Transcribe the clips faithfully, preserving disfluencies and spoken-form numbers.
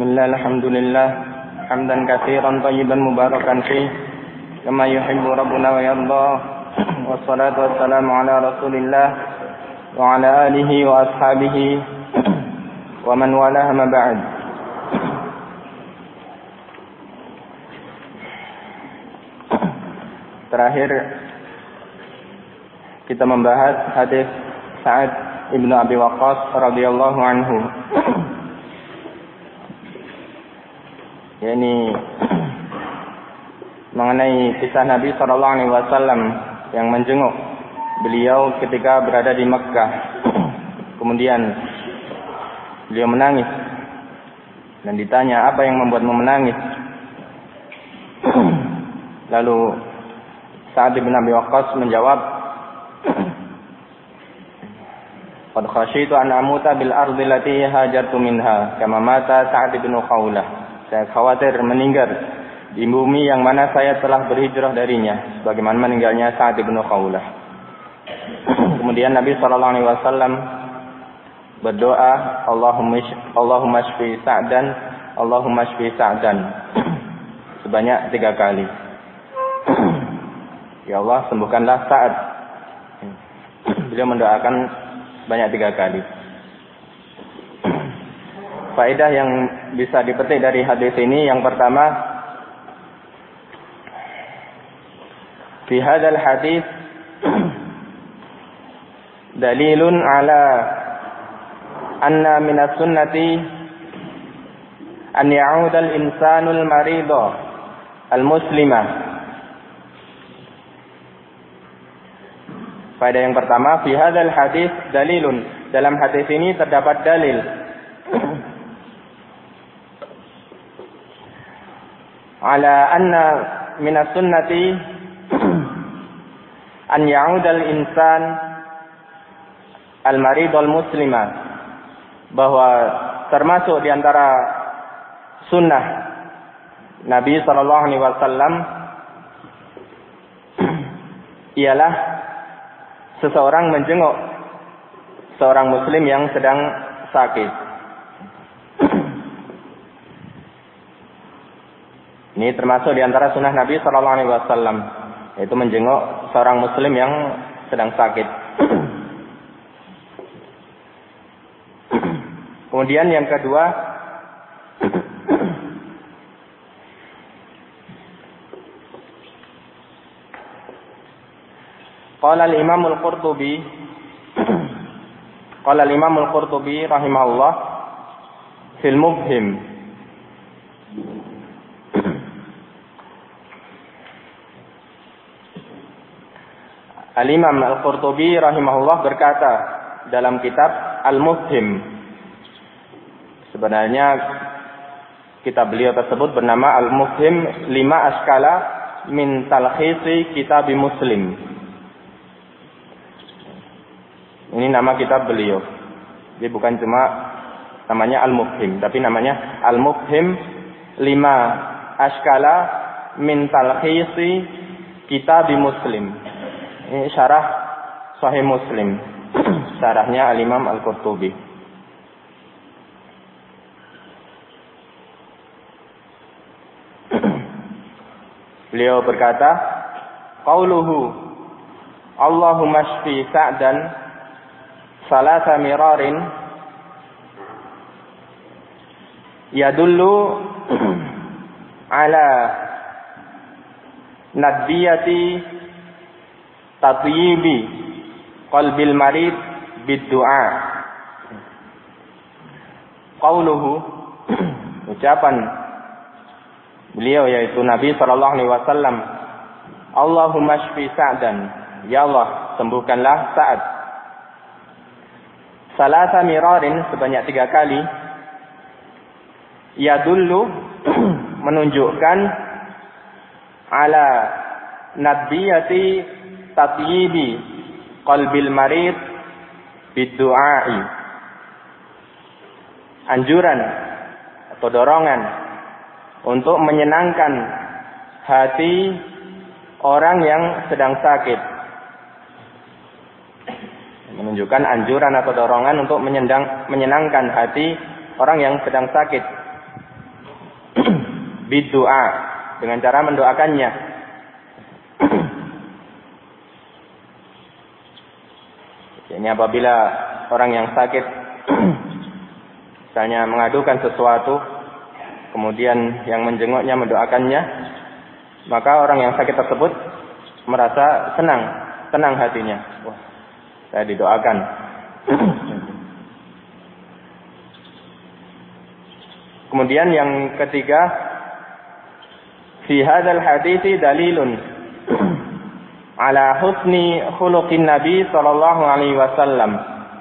Bismillah, alhamdulillah, hamdan katsiran thayyiban mubarakan fi kama yuhibbu rabbuna wa yarda. Wassalatu wassalamu ala Rasulillah wa ala alihi wa ashabihi wa man walaha ma ba'd. Terakhir kita membahas hadis Sa'ad ibnu Abi Waqqas radhiyallahu anhu. Ini mengenai kisah Nabi sallallahu alaihi wasallam yang menjenguk beliau ketika berada di Mekkah. Kemudian beliau menangis dan ditanya, apa yang membuatmu menangis? Lalu Sa'ad bin Abi Waqqas menjawab, qad khasyitu an amuta bil ardi allati hajartu minha kama mata Sa'ad bin Khawlah. Saya khawatir meninggal di bumi yang mana saya telah berhijrah darinya, sebagaimana meninggalnya Sa'ad bin Khawlah. Kemudian Nabi sallallahu alaihi wasallam berdoa, Allahumma Allahumma shfi Sa'dan, Allahumma shfi Sa'dan, sebanyak tiga kali. Ya Allah, sembuhkanlah Sa'ad. Beliau mendoakan banyak tiga kali. Faedah yang bisa dipetik dari hadis ini, yang pertama, fi hadzal hadis dalilun ala anna min as-sunnati an ya'uda al-insanu al-marida al-muslima. Faedah yang pertama, fi hadzal hadis dalilun, dalam hadis ini terdapat dalil ala anna min as-sunnati an ya'ud al-insan al-marid al-muslima, bahwa termasuk di antara sunnah Nabi sallallahu alaihi wasallam ialah seseorang menjenguk seorang muslim yang sedang sakit. Ini termasuk di antara sunnah Nabi sallallahu alaihi wasallam, yaitu menjenguk seorang muslim yang sedang sakit. Kemudian yang kedua, qala al-Imam al-Qurtubi qala al-Imam al-Qurtubi rahimahullah fil Mubhim, Al-Imam Al-Qurtubi rahimahullah berkata dalam kitab Al-Mufhim. Sebenarnya kitab beliau tersebut bernama Al-Mufhim lima askala min talkhisi kitab Muslim. Ini nama kitab beliau. Jadi bukan cuma namanya Al-Mufhim, tapi namanya Al-Mufhim lima askala min talkhisi kitab Muslim. Ini syarah Sahih Muslim, syarahnya Al-Imam Al-Qurtubi. Beliau berkata, qauluhu Allahumma shfi Sa'dan salasa mirarin yadullu ala nadbiyati tatyibi qalbil marid bid-du'a. Qauluhu, ucapan beliau yaitu Nabi sallallahu alaihi wasallam, Allahumma shfi Sa'dan, ya Allah sembuhkanlah Sa'ad. Salasa mirarin, sebanyak tiga kali. Yadullu, menunjukkan ala nadbiyati tatyibi qalbil marid bid-du'ai, anjuran atau dorongan untuk menyenangkan hati orang yang sedang sakit. menunjukkan anjuran atau dorongan untuk menyenang, menyenangkan hati orang yang sedang sakit. Biddu'a, dengan cara mendoakannya. Ini apabila orang yang sakit misalnya mengadukan sesuatu, kemudian yang menjenguknya mendoakannya, maka orang yang sakit tersebut merasa senang, tenang hatinya. Wah, saya didoakan. Kemudian yang ketiga, fi hadzal hadithi dalilun ala husni khuluqin Nabi sallallahu alaihi wasallam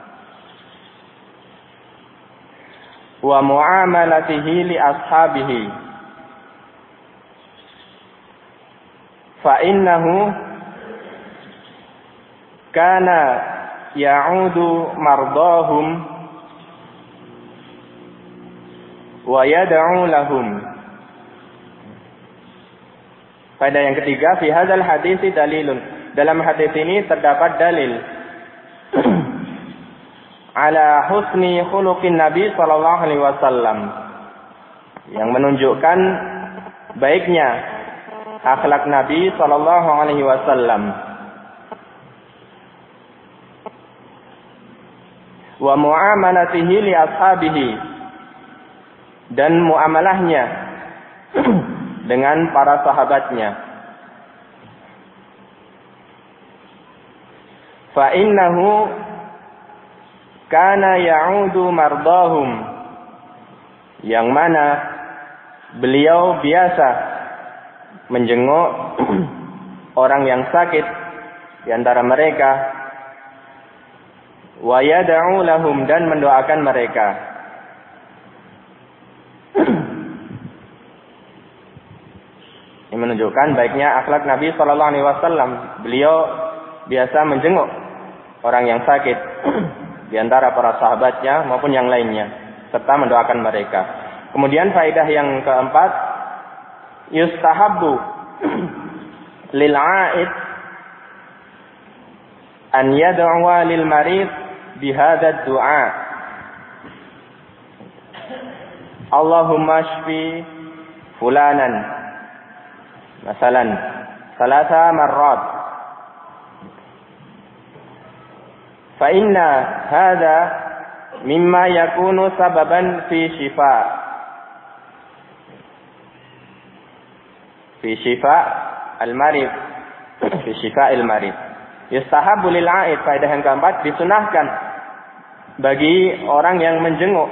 wa muamalatihi li ashabihi. Fa innahu kana ya'udu mardahum wa yad'u lahum. Pada yang ketiga, fi hadzal hadits dalilun. Dalam hadis ini terdapat dalil ala husni khuluqin Nabi sallallahu alaihi wasallam, yang menunjukkan baiknya akhlak Nabi sallallahu alaihi wasallam, wa muamalatihi li ashabihi, dan muamalahnya dengan para sahabatnya. Fa innahu kana ya'udu mardahum, yang mana beliau biasa menjenguk orang yang sakit di antara mereka, wa yad'u lahum, dan mendoakan mereka. Ini menunjukkan baiknya akhlak Nabi sallallahu alaihi wasallam. Beliau biasa menjenguk orang yang sakit di antara para sahabatnya maupun yang lainnya, serta mendoakan mereka. Kemudian faedah yang keempat, yustahabbu lil 'aid an yad'a lil marid bi hadzal du'a. Allahumma shfi fulanan, masalan salasa marrat, fa inna hadha mimma yakunu sababan fi shifa fi shifa al-marid fi shifa al-marid. Yustahabbu lil 'aid, faedah yang keempat, disunahkan bagi orang yang menjenguk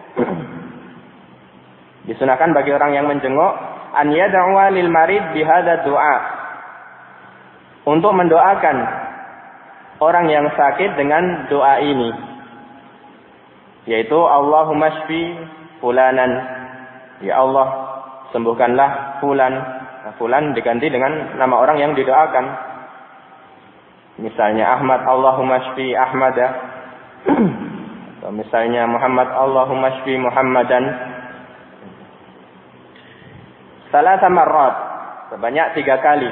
disunahkan bagi orang yang menjenguk an yad'a lil marid bi hadza du'a, untuk mendoakan orang yang sakit dengan doa ini, yaitu Allahumma shfi fulanan, ya Allah sembuhkanlah fulan. Nah, fulan diganti dengan nama orang yang didoakan. Misalnya Ahmad, Allahumma shfi Ahmada. Atau misalnya Muhammad, Allahumma shfi Muhammadan. Salasa marrat, sebanyak tiga kali.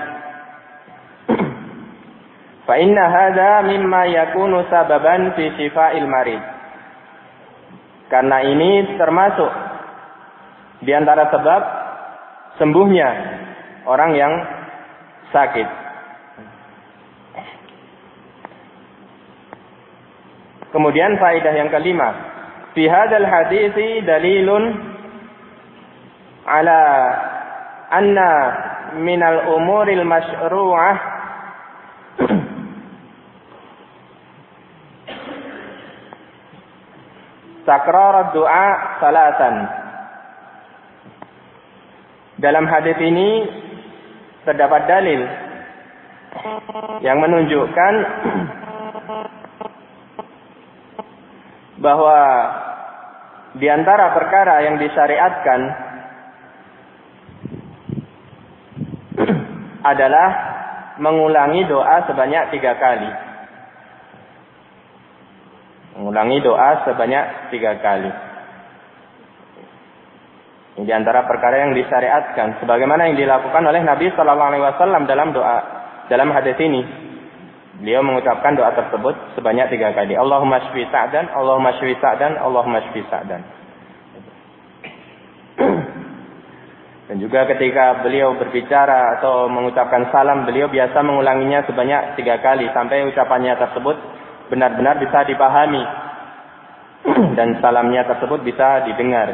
Fa inna hadza mimma yakunu sababan fi shifa'il marid. Karena ini termasuk di antara sebab sembuhnya orang yang sakit. Kemudian faedah yang kelima, fi hadzal hadits dalilun ala anna minal umuril masyru'ah takrar doa salasan. Dalam hadis ini terdapat dalil yang menunjukkan bahwa di antara perkara yang disyariatkan adalah mengulangi doa sebanyak tiga kali. Mengulangi doa sebanyak tiga kali. Ini di antara perkara yang disyariatkan, sebagaimana yang dilakukan oleh Nabi Sallallahu Alaihi Wasallam dalam doa, dalam hadis ini. Beliau mengucapkan doa tersebut sebanyak tiga kali. Allahumma shfi Sa'dan, Allahumma shfi Sa'dan, Allahumma shfi Sa'dan. Dan juga ketika beliau berbicara atau mengucapkan salam, beliau biasa mengulanginya sebanyak tiga kali sampai ucapannya tersebut benar-benar bisa dipahami dan salamnya tersebut bisa didengar.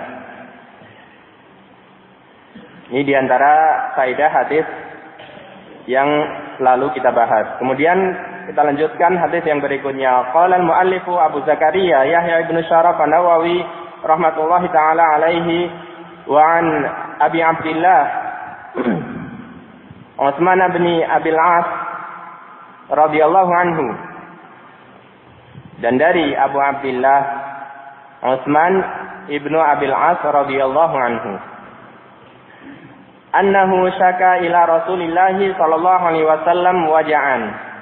Ini diantara faedah hadis yang lalu kita bahas. Kemudian kita lanjutkan hadis yang berikutnya. Qala al-muallifu Abu Zakaria Yahya ibn Syaraf an-Nawawi rahmatullahi taala alaihi wa an Abi Abdullah Utsman bin Abil As radhiyallahu anhu, dan dari Abu Abdullah Utsman ibnu Abil As radhiyallahu anhu, annahu syaka ila Rasulillah sallallahu alaihi wasallam waja'an,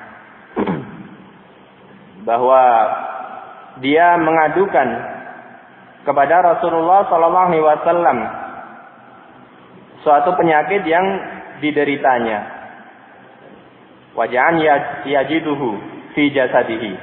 bahwa dia mengadukan kepada Rasulullah sallallahu alaihi wasallam suatu penyakit yang dideritanya. Waja'an yajiduhu fi jasadihi.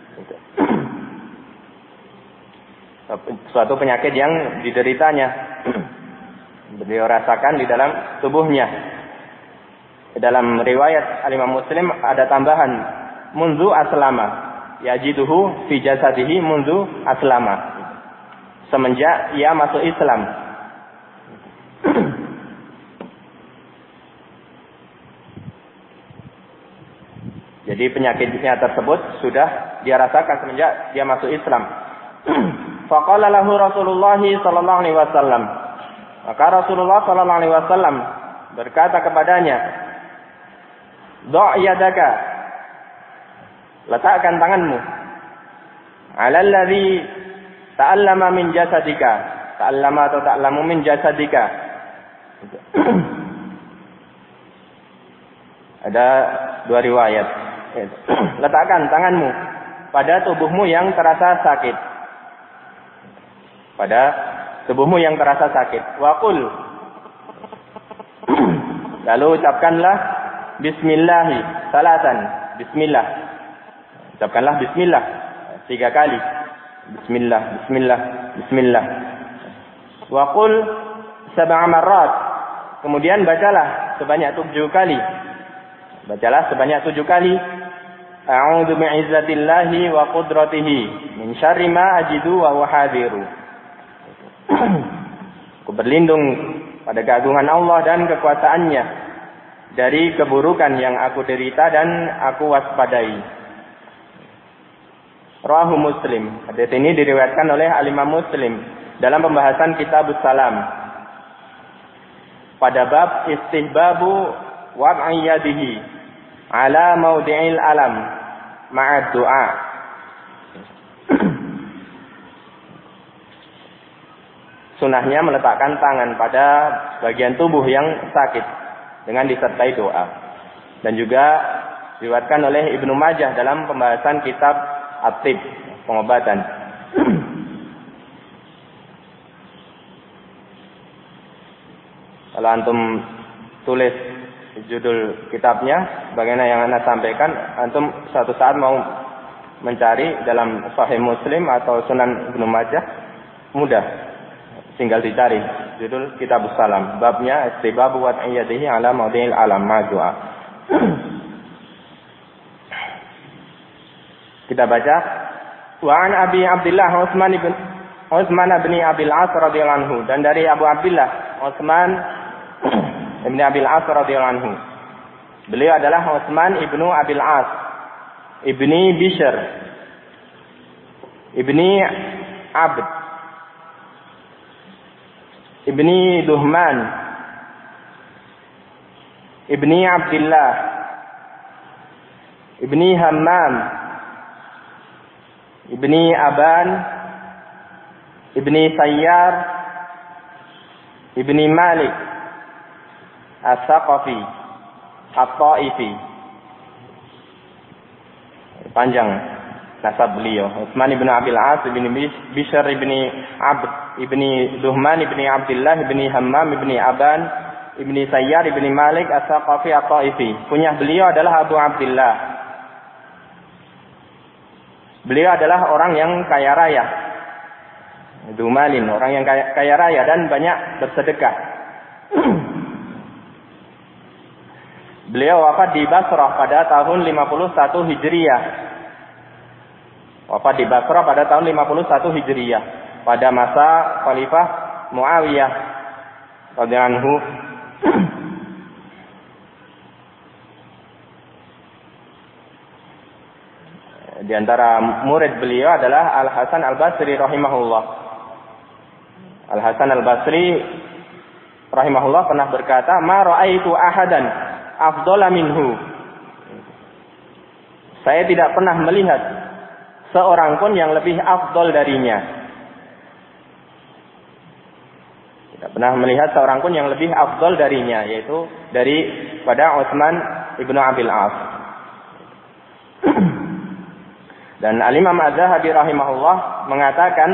Suatu penyakit yang dideritanya. Beliau rasakan di dalam tubuhnya. Dalam riwayat Al-Imam Muslim ada tambahan munzu aslama. Yajiduhu fi jasadihi munzu aslama. Semenjak ia masuk Islam. Jadi penyakitnya tersebut sudah dia rasakan semenjak dia masuk Islam. Faqala lahu Rasulullah sallallahu alaihi wasallam. Maka Rasulullah sallallahu alaihi wasallam berkata kepadanya, "Dha' yadaka." Letakkan tanganmu. 'Alal ladzi ta'allama min jasadika. Ta'allama atau ta'lamu min jasadika. Ada dua riwayat. Letakkan tanganmu pada tubuhmu yang terasa sakit. Pada tubuhmu yang terasa sakit. Wa qul. Lalu ucapkanlah bismillah salatan. Bismillah. Ucapkanlah bismillah tiga kali. Bismillah, bismillah, bismillah. Wa qul sab'a marrat. Kemudian bacalah sebanyak tujuh kali. Bacalah sebanyak tujuh kali. A'udzu bi'izzatillahi wa qudratihi min syarri ma ajidu wa huwa hadiru. Aku berlindung pada keagungan Allah dan kekuasaannya dari keburukan yang aku derita dan aku waspadai. Rawahu Muslim. Hadis ini diriwayatkan oleh Al-Imam Muslim dalam pembahasan Kitabus Salam. Pada bab istihbabu wad'i yadihi ala maudi'il alam ma'ad du'a. Sunahnya meletakkan tangan pada bagian tubuh yang sakit dengan disertai doa. Dan juga diriwayatkan oleh Ibnu Majah dalam pembahasan kitab At-Tib, pengobatan. Kalau antum tulis judul kitabnya, bagaimana yang Anda sampaikan, antum suatu saat mau mencari dalam Sahih Muslim atau Sunan Ibnu Majah, mudah. Tinggal dicari judul Kitabus Salam, babnya istibabu wad'i yadihi ala maudi'il alam ma'du'a. Kita baca, wa an Abi Abdullah Utsman bin Utsman bin Abil As radhiyallahu anhu, dan dari Abu Abdullah Utsman bin Abil As radhiyallahu anhu. Beliau adalah Utsman ibnu Abil As, ibni Bishr, ibni Abd, ibni Duhman, ibni Abdullah, ibni Hammam, ibni Aban, ibni Sayyar, ibni Malik, As-Saqafi, At-Ta'ifi. Panjang nasab beliau. Utsman ibn Abil As ibn Bishr ibn Abd ibn Duhman ibn Abdullah ibn Hammam ibn Aban ibn Sayyar ibn Malik As-Saqafi At-Ta'ifi. Kunyah beliau adalah Abu Abdullah. Beliau adalah orang yang kaya raya. Dumalin, orang yang kaya, kaya raya dan banyak bersedekah. Beliau wafat di Basrah pada tahun lima puluh satu Hijriyah. Wafat di Basrah pada tahun lima puluh satu Hijriyah. Pada masa Khalifah Muawiyah radhiyallahu anhu. Di antara murid beliau adalah Al-Hasan Al-Basri rahimahullah. Al-Hasan Al-Basri rahimahullah pernah berkata, "Ma ra'aitu ahadan afdhala minhu." Saya tidak pernah melihat seorang pun yang lebih afdol darinya. Tidak pernah melihat seorang pun yang lebih afdol darinya, yaitu dari pada Utsman ibnu Abil As. Dan Al-Imam Az-Zahabi rahimahullah mengatakan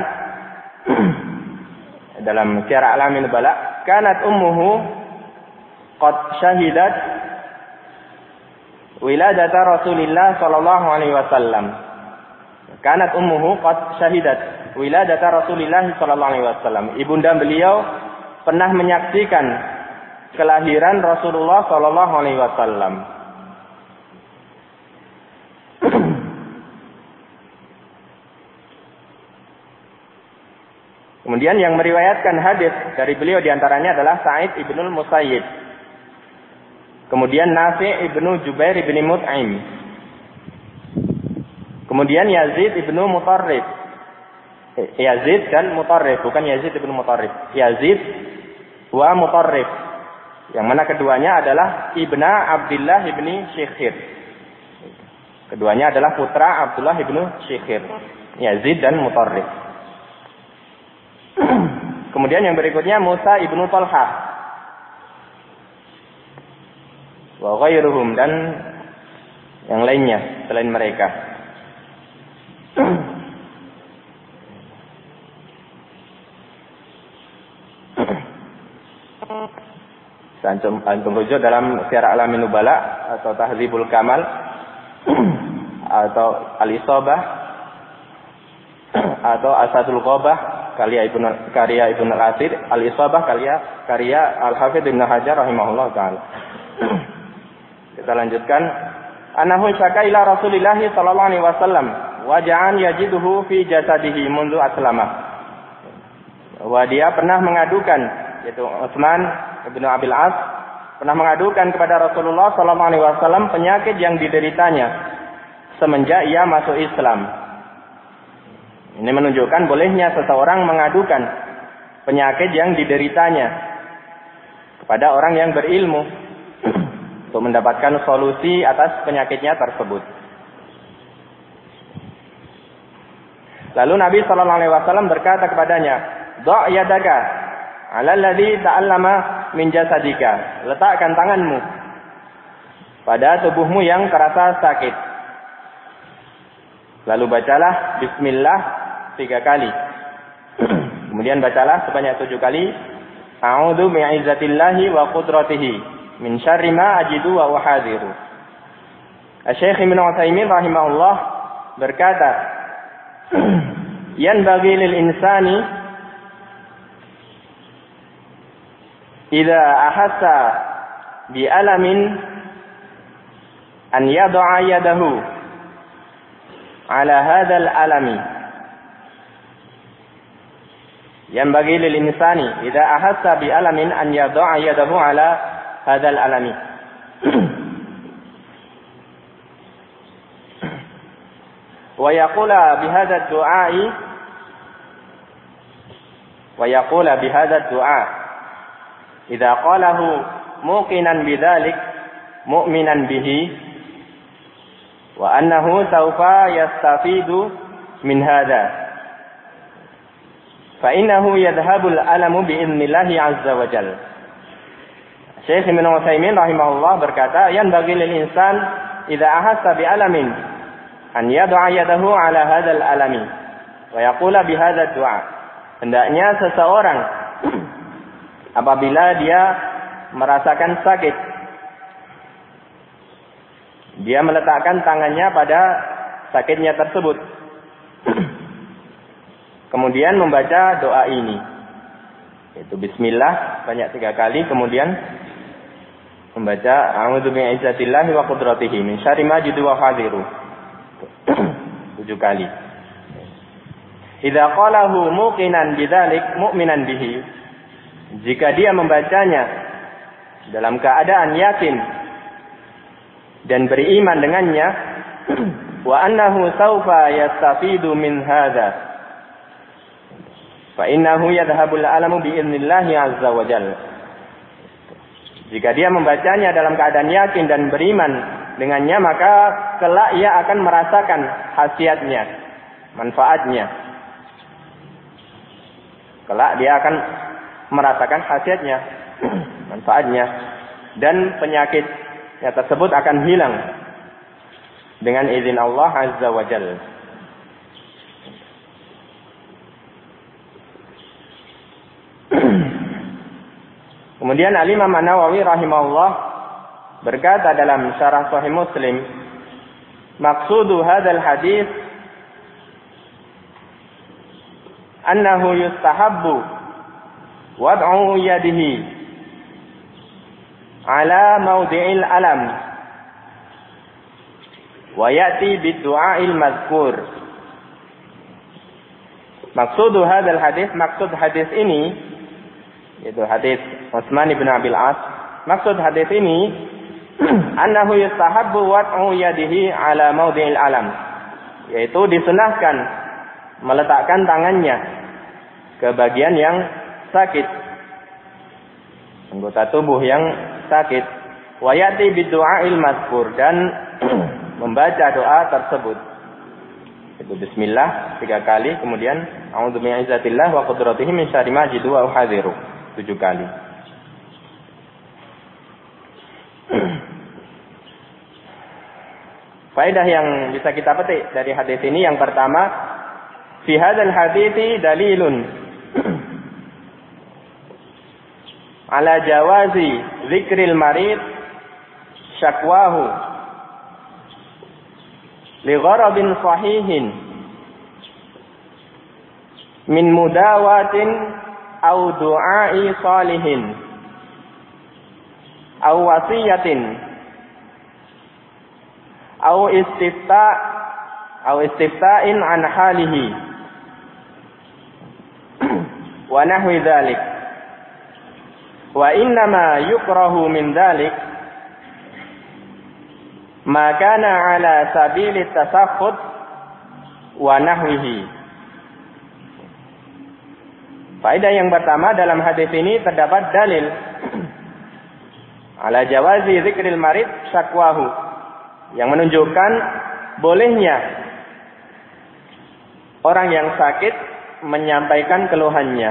dalam Syiar A'lamin Nubala, kanat ummuhu qad syahidat wiladata Rasulillah sallallahu alaihi wasallam. Kanat ummuhu qad syahidat wiladata Rasulillah sallallahu alaihi wasallam. Ibunda beliau pernah menyaksikan kelahiran Rasulullah sallallahu alaihi wasallam. Kemudian yang meriwayatkan hadis dari beliau diantaranya adalah Sa'id ibnul Musayyib. Kemudian Nafi' ibnu Jubair ibni Mut'im. Kemudian Yazid ibnu Mutarrif. Yazid dan Mutarrif, bukan Yazid ibnu Mutarrif. Yazid wa Mutarrif. Yang mana keduanya adalah Ibna Abdullah ibni Syikhir. Keduanya adalah putra Abdullah ibnu Syikhir. Yazid dan Mutarrif. Kemudian yang berikutnya Musa ibnu Talhah wa ghairuhum, dan yang lainnya selain mereka. Antum antum rujuk dalam Syiar A'lamin Nubala atau Tahdzibul Kamal atau Al-Isabah atau Asadul Ghabah karya Ibnu karya Ibnu Al-Athir, Al-Isabah karya karya Al-Hafidz Ibnu Hajar rahimahullah taala. Kita lanjutkan. Anahu syaka ila Rasulillah sallallahu alaihi wasallam wa ja'an yajiduhu fi jasadihi mundu aslama. Bahwa dia pernah mengadukan, yaitu Utsman ibnu Abil As pernah mengadukan kepada Rasulullah sallallahu alaihi wasallam penyakit yang dideritanya semenjak ia masuk Islam. Ini menunjukkan bolehnya seseorang mengadukan penyakit yang dideritanya kepada orang yang berilmu untuk mendapatkan solusi atas penyakitnya tersebut. Lalu Nabi sallallahu alaihi wasallam berkata kepadanya, "Dha' yadaka 'ala alladhi ta'allama min jasadika." Letakkan tanganmu pada tubuhmu yang terasa sakit. Lalu bacalah bismillah tiga kali. Kemudian bacalah sebanyak tujuh kali. A'udzu bi'izzatillahi wa qudratihi min syarri ma ajidu wa uhadhiru. Asy-Syaikh Ibnu Utsaimin rahimahullah berkata, yanbaghi lil insani idza ahassa bi alamin an yad'a yadahu ala hadzal alami. Yanbaghi lil insani idza ahassa bi alamin an yad'a yadahu ala hadzal alami. Wa yaqula bi hadzal du'a'i wa yaqula bi hadzal du'a idza qalahu muqinan bidzalik mu'minan bihi wa annahu sawfa yastafidu min hadza fa innahu yadhhabul alamu bi idznillah azza wa jalla. Syekh Ibnu Utsaimin rahimahullah berkata, yan bagi lil insan idza ahassa bi alamin an yad'a yadahu ala hadzal alami wa yaqula bi hadzal du'a. Hendaknya seseorang apabila dia merasakan sakit, dia meletakkan tangannya pada sakitnya tersebut. Kemudian membaca doa ini. Itu bismillah banyak tiga kali, kemudian membaca a'udzu bi'izzatillahi wa qudratihi min syarri ma jidu wa hadiru tujuh kali. Idza qalahu muqinan bidzalik mu'minan bihi, jika dia membacanya dalam keadaan yakin dan beriman dengannya, wa annahu saufa yastafidu min hadza fa innahu yadhhabul alamu bi idznillah azza wa jalla. Jika dia membacanya dalam keadaan yakin dan beriman dengannya, maka kelak ia akan merasakan khasiatnya, manfaatnya. Kelak dia akan merasakan khasiatnya, manfaatnya, dan penyakit yang tersebut akan hilang dengan izin Allah azza wa jalla. Kemudian Al-Imam An-Nawawi rahimahullah berkata dalam syarah Sahih Muslim, maqsudu hadzal hadis annahu yustahabbu wad'u yadihi ala mawdi'il alam wa ya'ti bid-du'a'il madhkur. Maqsudu hadzal hadis, maksud hadis ini yaitu hadis Utsman bin Abil As, maksud hadis ini annahu yustahabbu wad'u yadihi ala mawdi'il alam, yaitu disunahkan meletakkan tangannya ke bagian yang sakit, anggota tubuh yang sakit, wa ya'ti bid-du'a'il madhkur, dan membaca doa tersebut. Itu bismillah tiga kali, kemudian a'udzu bi'izzatillah wa qudratihi min syarri ma jidu wa uhadhiru tujuh kali. Faedah yang bisa kita petik dari hadis ini, yang pertama, fi hadzal hadithi dalilun ala jawazi zikril marid syakwahu li gharabin sahihin min mudawatin aw du'a'i salihin aw wasiyatin aw istifta aw istifta'in an halihi wa nahwi dzalik. Wa innama yukrahu min dzalik ma kana ala sabili tasakhut wa nahwihi. Faedah yang pertama, dalam hadis ini terdapat dalil ala jawazi zikril marid syakwahu, yang menunjukkan bolehnya orang yang sakit menyampaikan keluhannya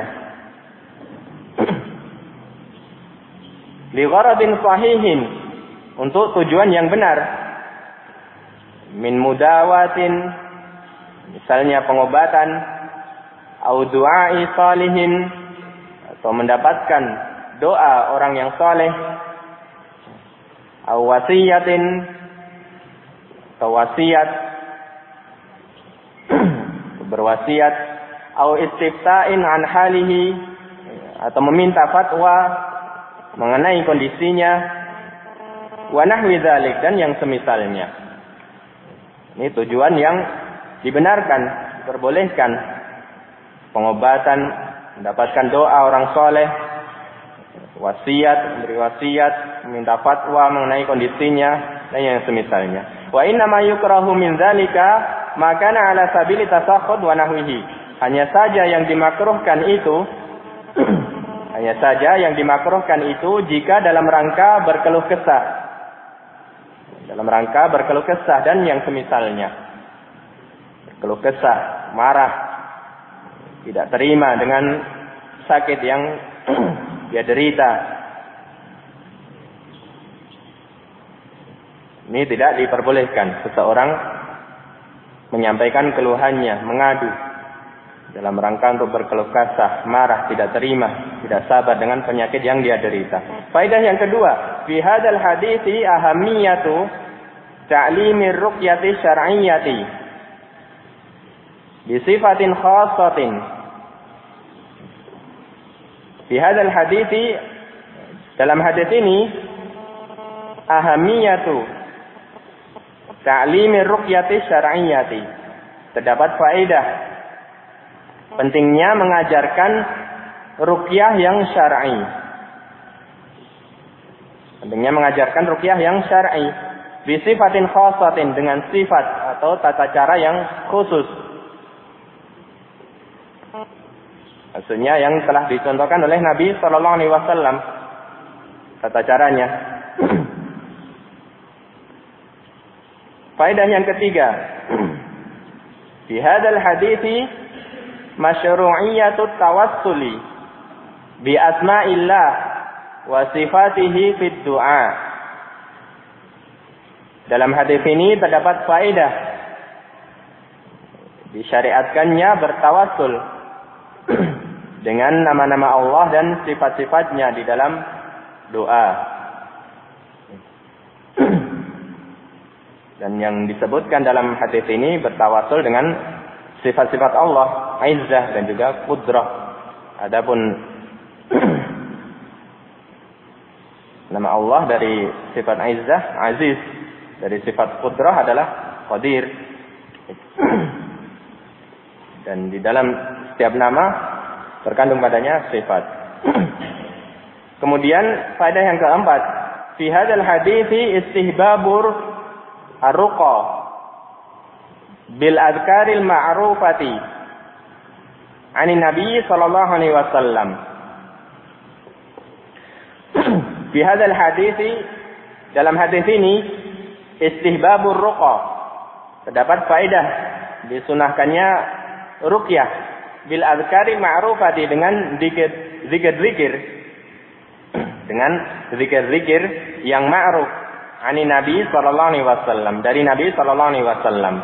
li gharadin sahihin, untuk tujuan yang benar, min mudawatin, misalnya pengobatan, au du'ai salihin, atau mendapatkan doa orang yang saleh, au wasiyatin, atau wasiat, berwasiat, au istifta'in an halihi, atau meminta fatwa mengenai kondisinya, wa nahwi dzalik, dan yang semisalnya. Ini tujuan yang dibenarkan, diperbolehkan. Pengobatan, mendapatkan doa orang soleh, wasiat, memberi wasiat, meminta fatwa mengenai kondisinya, dan yang semisalnya. Wa inna ma yukrahu min dzalika ma kana ala sabili tasakhud wa nahwihi. Hanya saja yang dimakruhkan itu hanya saja yang dimakruhkan itu jika dalam rangka berkeluh kesah. Dalam rangka berkeluh kesah dan yang semisalnya. Berkeluh kesah, marah, tidak terima dengan sakit yang dia derita. Ini tidak diperbolehkan seseorang menyampaikan keluhannya, mengadu dalam rangka untuk berkeluh kesah, marah, tidak terima, tidak sabar dengan penyakit yang dia derita. Faedah yang kedua, fi hadzal hadithi ahamiyatu ta'limir ruqyati syar'iyyati bi sifatin khassatin. Fi Fi hadzal hadithi, dalam hadis ini, ahamiyatu ta'limir ruqyati syar'iyyati. Terdapat faedah pentingnya mengajarkan ruqyah yang syar'i. Pentingnya mengajarkan ruqyah yang syar'i bi sifatin khassatin, dengan sifat atau tata cara yang khusus. Maksudnya yang telah dicontohkan oleh Nabi sallallahu alaihi wasallam tata caranya. Faedah yang ketiga, di hadzal hadithi masyru'iyyatut tawassuli bi asma'illah wa sifatihi fid du'a. Dalam hadis ini terdapat faedah disyariatkannya bertawassul dengan nama-nama Allah dan sifat-sifatnya di dalam doa. Dan yang disebutkan dalam hadis ini bertawassul dengan sifat-sifat Allah, Izzah dan juga Qudrah. Adapun nama Allah dari sifat Izzah, Aziz, dari sifat Qudrah adalah Qadir. Dan di dalam setiap nama terkandung padanya sifat. Kemudian faedah yang keempat, fi hadzal hadithi istihbabur ar-ruqa bil adhkaril ma'rufati 'anin nabi sallallahu alaihi wasallam. Fi hadzal hadithi, dalam hadis ini, istihbabur ruqa, terdapat faedah disunahkannya ruqyah bil azkari ma'rufati, dengan zikir-zikir dengan zikir-zikir yang ma'ruf ani Nabi sallallahu alaihi wasallam, dari Nabi sallallahu alaihi wasallam.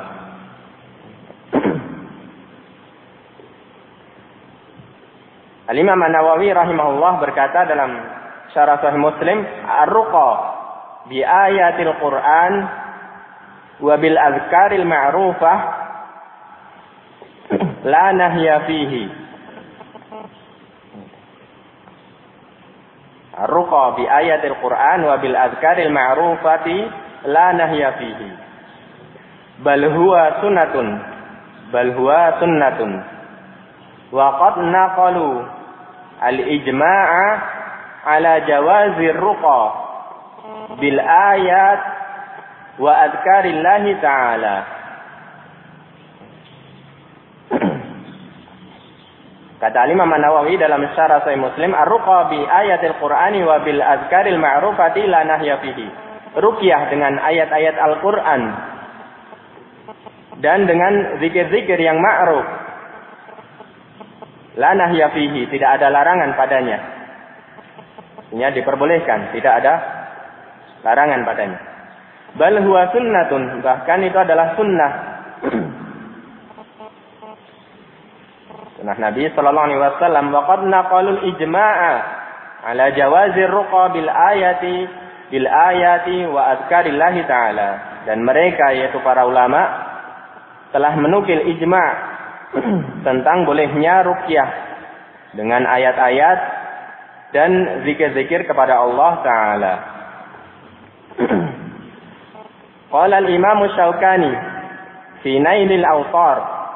Al-Imam An-Nawawi rahimahullah berkata dalam Syarah Sahih Muslim, ar-ruqa bi ayatil Qur'an wa bil azkaril ma'rufah la nahya fihi. Ar-ruqa bi ayatil Qur'an wa bil azkaril ma'rufati la nahya fihi. Bal huwa sunnatun. Bal huwa sunnatun. Wa qad naqalu al-ijma'a ala jawazir ruqa bil ayat wa azkarillahi ta'ala. Kata Imam An-Nawawi dalam Syarah Sahih Muslim, ar-ruqa bi ayatil Qur'ani wa bil azkaril ma'rufati la nahya fihi. Ruqyah dengan ayat-ayat Al-Qur'an dan dengan zikir-zikir yang ma'ruf, la nahya fihi, tidak ada larangan padanya. Ini diperbolehkan, tidak ada larangan padanya. Bal huwa sunnatun, bahkan itu adalah sunnah. Sunnah Nabi sallallahu alaihi wasallam. Wa qad naqalul ijma'a ala jawazir ruqa bil ayati bil ayati wa azkarillahi ta'ala. Dan mereka, yaitu para ulama, telah menukil ijma' tentang bolehnya ruqyah dengan ayat-ayat dan zikir-zikir kepada Allah Ta'ala. Qala al-Imam Asy-Syaukani fi Nailil Awtar.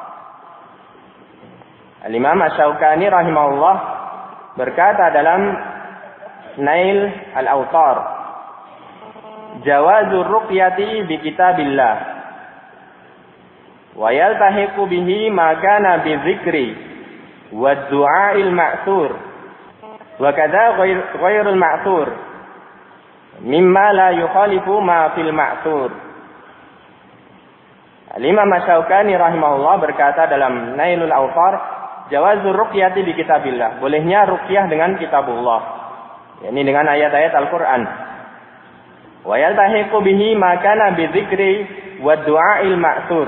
Al-Imam Asy-Syaukani rahimahullah berkata dalam Nail al-Awtar, jawazur ruqyati bi kitabillah wa yaltahiqu bihi ma kana bi dzikri wa du'a'il ma'thur wa kadza ghairul ma'thur mimma la yukhalifu ma fil ma'thur. Al-Imam Asy-Syaukani rahimahullah berkata dalam Nailul Awtar, jawazur ruqyati bi kitabillah, bolehnya ruqyah dengan kitabullah, yakni dengan ayat-ayat Al-Qur'an. Wa yaltahiqu bihi ma kana bi dzikri wa du'a'il ma'thur,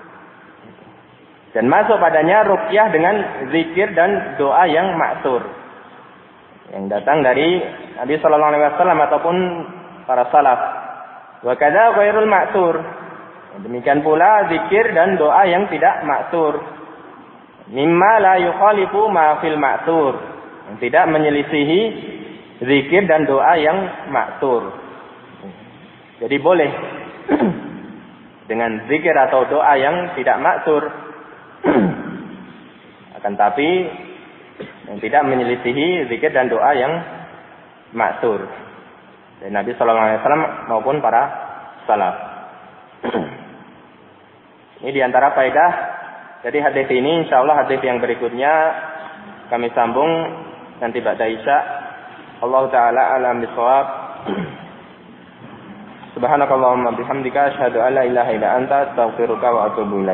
dan masuk padanya ruqyah dengan zikir dan doa yang ma'thur, yang datang dari Nabi sallallahu alaihi wasallam ataupun para salaf. Wa kadza ghairul ma'thur, demikian pula zikir dan doa yang tidak ma'thur. Mimma la yukhalifu ma fil ma'thur, Tidak menyelisihi zikir dan doa yang ma'tsur. Jadi boleh dengan zikir atau doa yang tidak ma'tsur. Akan tapi yang tidak menyelisihi zikir dan doa yang ma'tsur dari Nabi sallallahu alaihi wasallam maupun para salaf. Ini diantara faedah dari hadis ini. Insyaallah hadis yang berikutnya kami sambung nanti ba'da Isya. Allah taala alam bisawab. Subhanakallahumma bihamdika asyhadu an la ilaha illa anta astaghfiruka wa atubu ilaik.